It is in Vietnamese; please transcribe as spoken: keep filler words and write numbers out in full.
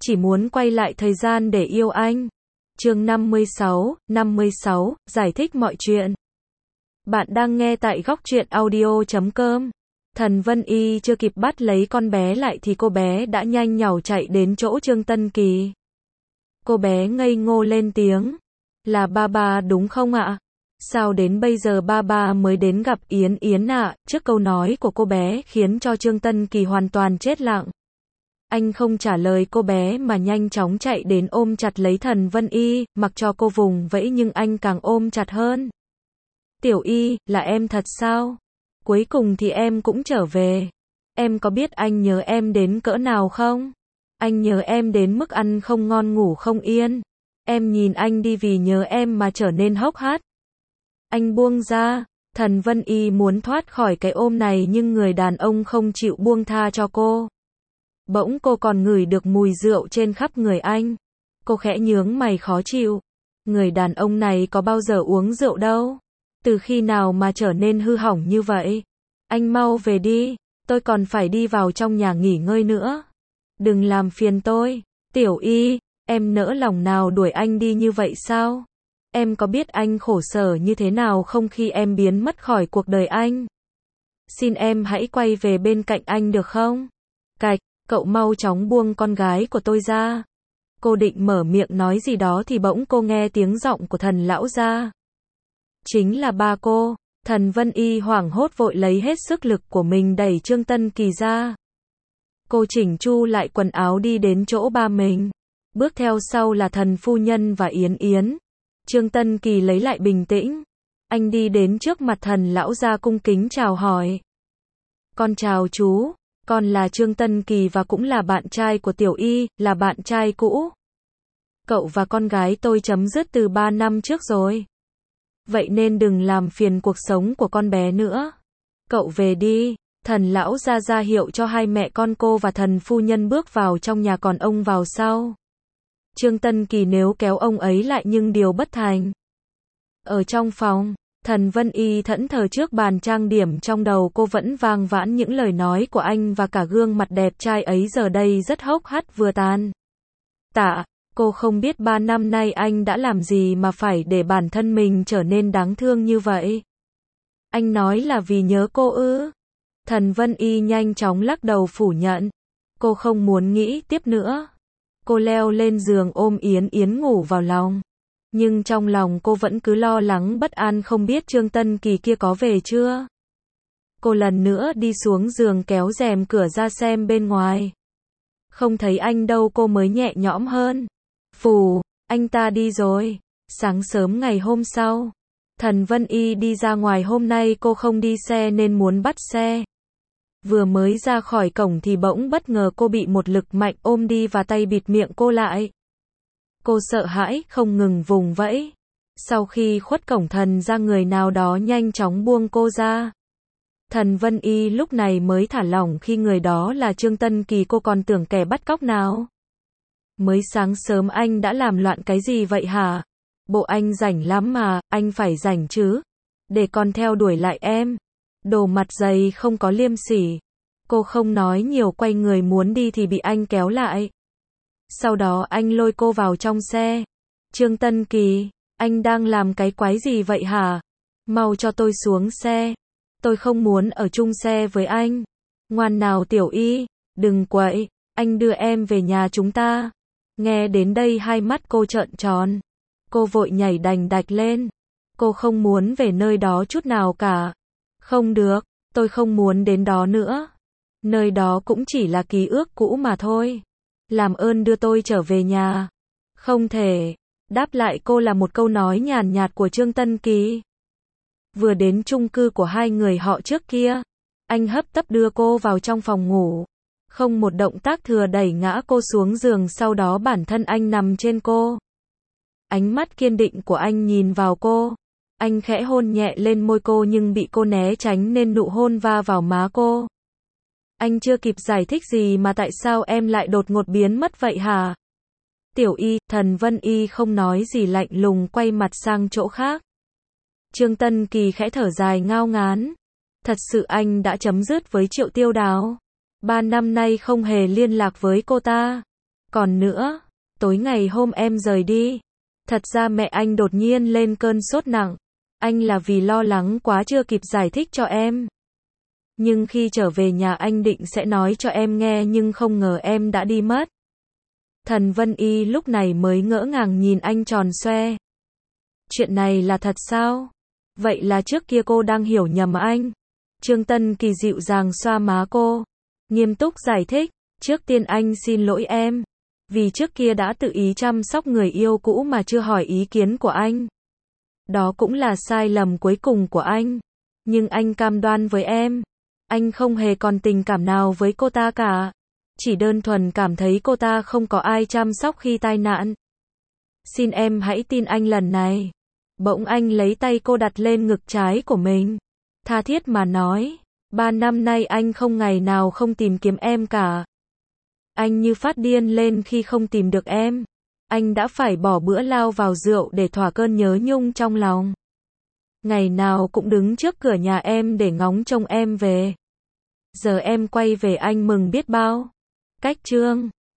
chỉ muốn quay lại thời gian để yêu anh. Chương năm mươi sáu, năm mươi sáu, giải thích mọi chuyện. Bạn đang nghe tại góc truyện audio chấm com. Thần Vân Y chưa kịp bắt lấy con bé lại thì cô bé đã nhanh nhảu chạy đến chỗ Trương Tân Kỳ. Cô bé ngây ngô lên tiếng. Là ba ba đúng không ạ? Sao đến bây giờ ba ba mới đến gặp Yến Yến ạ? Trước câu nói của cô bé khiến cho Trương Tân Kỳ hoàn toàn chết lặng. Anh không trả lời cô bé mà nhanh chóng chạy đến ôm chặt lấy Thần Vân Y, mặc cho cô vùng vẫy nhưng anh càng ôm chặt hơn. Tiểu Y, là em thật sao? Cuối cùng thì em cũng trở về. Em có biết anh nhớ em đến cỡ nào không? Anh nhớ em đến mức ăn không ngon ngủ không yên. Em nhìn anh đi vì nhớ em mà trở nên hốc hác. Anh buông ra. Thần Vân Y muốn thoát khỏi cái ôm này nhưng người đàn ông không chịu buông tha cho cô. Bỗng cô còn ngửi được mùi rượu trên khắp người anh. Cô khẽ nhướng mày khó chịu. Người đàn ông này có bao giờ uống rượu đâu. Từ khi nào mà trở nên hư hỏng như vậy? Anh mau về đi. Tôi còn phải đi vào trong nhà nghỉ ngơi nữa. Đừng làm phiền tôi. Tiểu Y, em nỡ lòng nào đuổi anh đi như vậy sao? Em có biết anh khổ sở như thế nào không khi em biến mất khỏi cuộc đời anh? Xin em hãy quay về bên cạnh anh được không? Cạch, cậu mau chóng buông con gái của tôi ra. Cô định mở miệng nói gì đó thì bỗng cô nghe tiếng giọng của Thần lão gia. Chính là ba cô. Thần Vân Y hoảng hốt vội lấy hết sức lực của mình đẩy Trương Tân Kỳ ra. Cô chỉnh chu lại quần áo đi đến chỗ ba mình. Bước theo sau là Thần phu nhân và Yến Yến. Trương Tân Kỳ lấy lại bình tĩnh. Anh đi đến trước mặt Thần lão gia cung kính chào hỏi. Con chào chú. Con là Trương Tân Kỳ và cũng là bạn trai của Tiểu Y, là bạn trai cũ. Cậu và con gái tôi chấm dứt từ ba năm trước rồi. Vậy nên đừng làm phiền cuộc sống của con bé nữa. Cậu về đi. Thần lão ra ra hiệu cho hai mẹ con cô và Thần phu nhân bước vào trong nhà còn ông vào sau. Trương Tân Kỳ nếu kéo ông ấy lại nhưng điều bất thành. Ở trong phòng, Thần Vân Y thẫn thờ trước bàn trang điểm trong đầu cô vẫn vang vãn những lời nói của anh và cả gương mặt đẹp trai ấy giờ đây rất hốc hác vừa tan. Tạ, cô không biết ba năm nay anh đã làm gì mà phải để bản thân mình trở nên đáng thương như vậy. Anh nói là vì nhớ cô ư? Thần Vân Y nhanh chóng lắc đầu phủ nhận. Cô không muốn nghĩ tiếp nữa. Cô leo lên giường ôm Yến Yến ngủ vào lòng. Nhưng trong lòng cô vẫn cứ lo lắng bất an không biết Trương Tân Kỳ kia có về chưa. Cô lần nữa đi xuống giường kéo rèm cửa ra xem bên ngoài. Không thấy anh đâu cô mới nhẹ nhõm hơn. Phù, anh ta đi rồi. Sáng sớm ngày hôm sau, Thần Vân Y đi ra ngoài hôm nay cô không đi xe nên muốn bắt xe. Vừa mới ra khỏi cổng thì bỗng bất ngờ cô bị một lực mạnh ôm đi và tay bịt miệng cô lại. Cô sợ hãi, không ngừng vùng vẫy. Sau khi khuất cổng thần ra người nào đó nhanh chóng buông cô ra. Thần Vân Y lúc này mới thả lỏng khi người đó là Trương Tân Kỳ cô còn tưởng kẻ bắt cóc nào. Mới sáng sớm anh đã làm loạn cái gì vậy hả? Bộ anh rảnh lắm mà, anh phải rảnh chứ. Để con theo đuổi lại em. Đồ mặt dày không có liêm sỉ. Cô không nói nhiều quay người muốn đi thì bị anh kéo lại. Sau đó anh lôi cô vào trong xe. Trương Tân Kỳ, anh đang làm cái quái gì vậy hả? Mau cho tôi xuống xe. Tôi không muốn ở chung xe với anh. Ngoan nào Tiểu Y, đừng quậy, anh đưa em về nhà chúng ta. Nghe đến đây hai mắt cô trợn tròn. Cô vội nhảy đành đạch lên. Cô không muốn về nơi đó chút nào cả. Không được, tôi không muốn đến đó nữa. Nơi đó cũng chỉ là ký ức cũ mà thôi. Làm ơn đưa tôi trở về nhà. Không thể. Đáp lại cô là một câu nói nhàn nhạt của Trương Tân Kỳ. Vừa đến chung cư của hai người họ trước kia, anh hấp tấp đưa cô vào trong phòng ngủ. Không một động tác thừa đẩy ngã cô xuống giường sau đó bản thân anh nằm trên cô. Ánh mắt kiên định của anh nhìn vào cô. Anh khẽ hôn nhẹ lên môi cô nhưng bị cô né tránh nên nụ hôn va vào má cô. Anh chưa kịp giải thích gì mà tại sao em lại đột ngột biến mất vậy hả? Tiểu Y, Thần Vân Y không nói gì lạnh lùng quay mặt sang chỗ khác. Trương Tân Kỳ khẽ thở dài ngao ngán. Thật sự anh đã chấm dứt với Triệu Tiêu Đào. Ba năm nay không hề liên lạc với cô ta. Còn nữa, tối ngày hôm em rời đi, thật ra mẹ anh đột nhiên lên cơn sốt nặng. Anh là vì lo lắng quá chưa kịp giải thích cho em. Nhưng khi trở về nhà anh định sẽ nói cho em nghe nhưng không ngờ em đã đi mất. Thần Vân Y lúc này mới ngỡ ngàng nhìn anh tròn xoe. Chuyện này là thật sao? Vậy là trước kia cô đang hiểu nhầm anh. Trương Tân Kỳ dịu dàng xoa má cô, nghiêm túc giải thích, trước tiên anh xin lỗi em, vì trước kia đã tự ý chăm sóc người yêu cũ mà chưa hỏi ý kiến của anh. Đó cũng là sai lầm cuối cùng của anh. Nhưng anh cam đoan với em, anh không hề còn tình cảm nào với cô ta cả. Chỉ đơn thuần cảm thấy cô ta không có ai chăm sóc khi tai nạn. Xin em hãy tin anh lần này. Bỗng anh lấy tay cô đặt lên ngực trái của mình, tha thiết mà nói, ba năm nay anh không ngày nào không tìm kiếm em cả. Anh như phát điên lên khi không tìm được em. Anh đã phải bỏ bữa lao vào rượu để thỏa cơn nhớ nhung trong lòng. Ngày nào cũng đứng trước cửa nhà em để ngóng trông em về. Giờ em quay về anh mừng biết bao. Cách chương